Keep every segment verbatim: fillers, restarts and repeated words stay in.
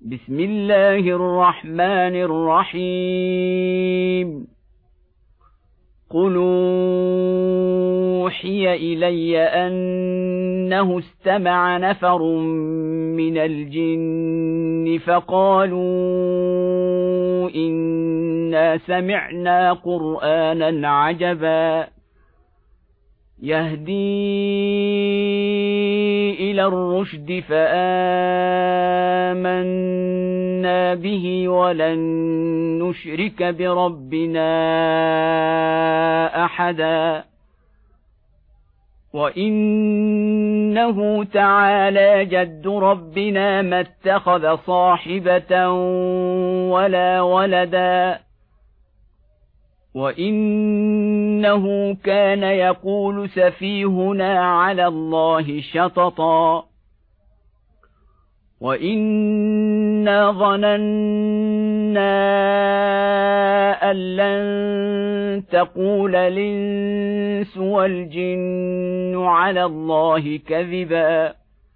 بسم الله الرحمن الرحيم قل أوحي إلي أنه استمع نفر من الجن فقالوا إنا سمعنا قرآنا عجبا يهدي إلى الرشد فآمنا به ولن نشرك بربنا أحدا وإنه تعالى جد ربنا ما اتخذ صاحبة ولا ولدا وإنه كان يقول سفيهنا على الله شططا وإنا ظننا أن لن تقول الإنس والجن على الله كذبا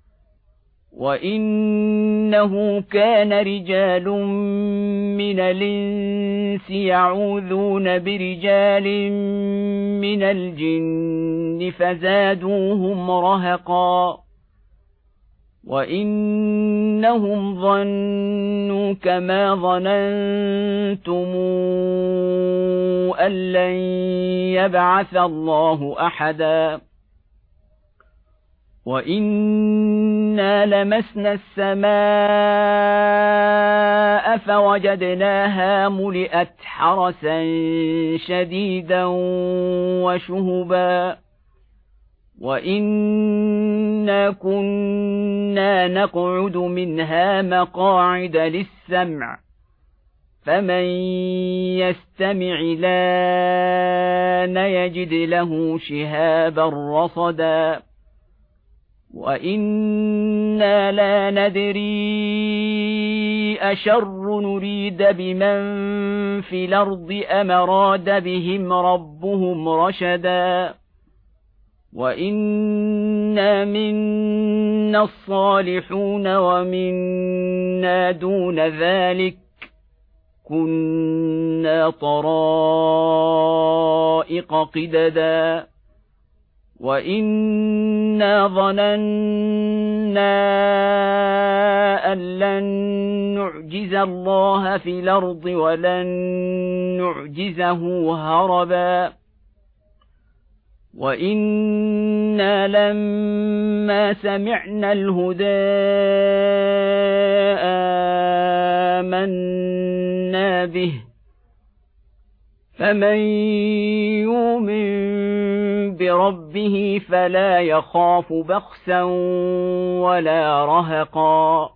وإنه كان رجال من الإنس يعوذون برجال من الجن فزادوهم رهقا وإنهم ظنوا كما ظننتم أن لن يبعث الله أحدا وإنا لمسنا السماء فوجدناها ملئت حرسا شديدا وشهبا وإنا كنا نقعد منها مقاعد للسمع فمن يستمع الآن يجد له شهابا رصدا وإنا لا ندري أشر نريد بمن في الأرض أم أراد بهم ربهم رشدا وإنا منا الصالحون ومنا دون ذلك كنا طرائق قددا وإنا ظننا أن لن نعجز الله في الأرض ولن نعجزه هربا وإنا لما سمعنا الهدى آمنا به فمن يؤمن بربه فلا يخاف بخسا ولا رهقا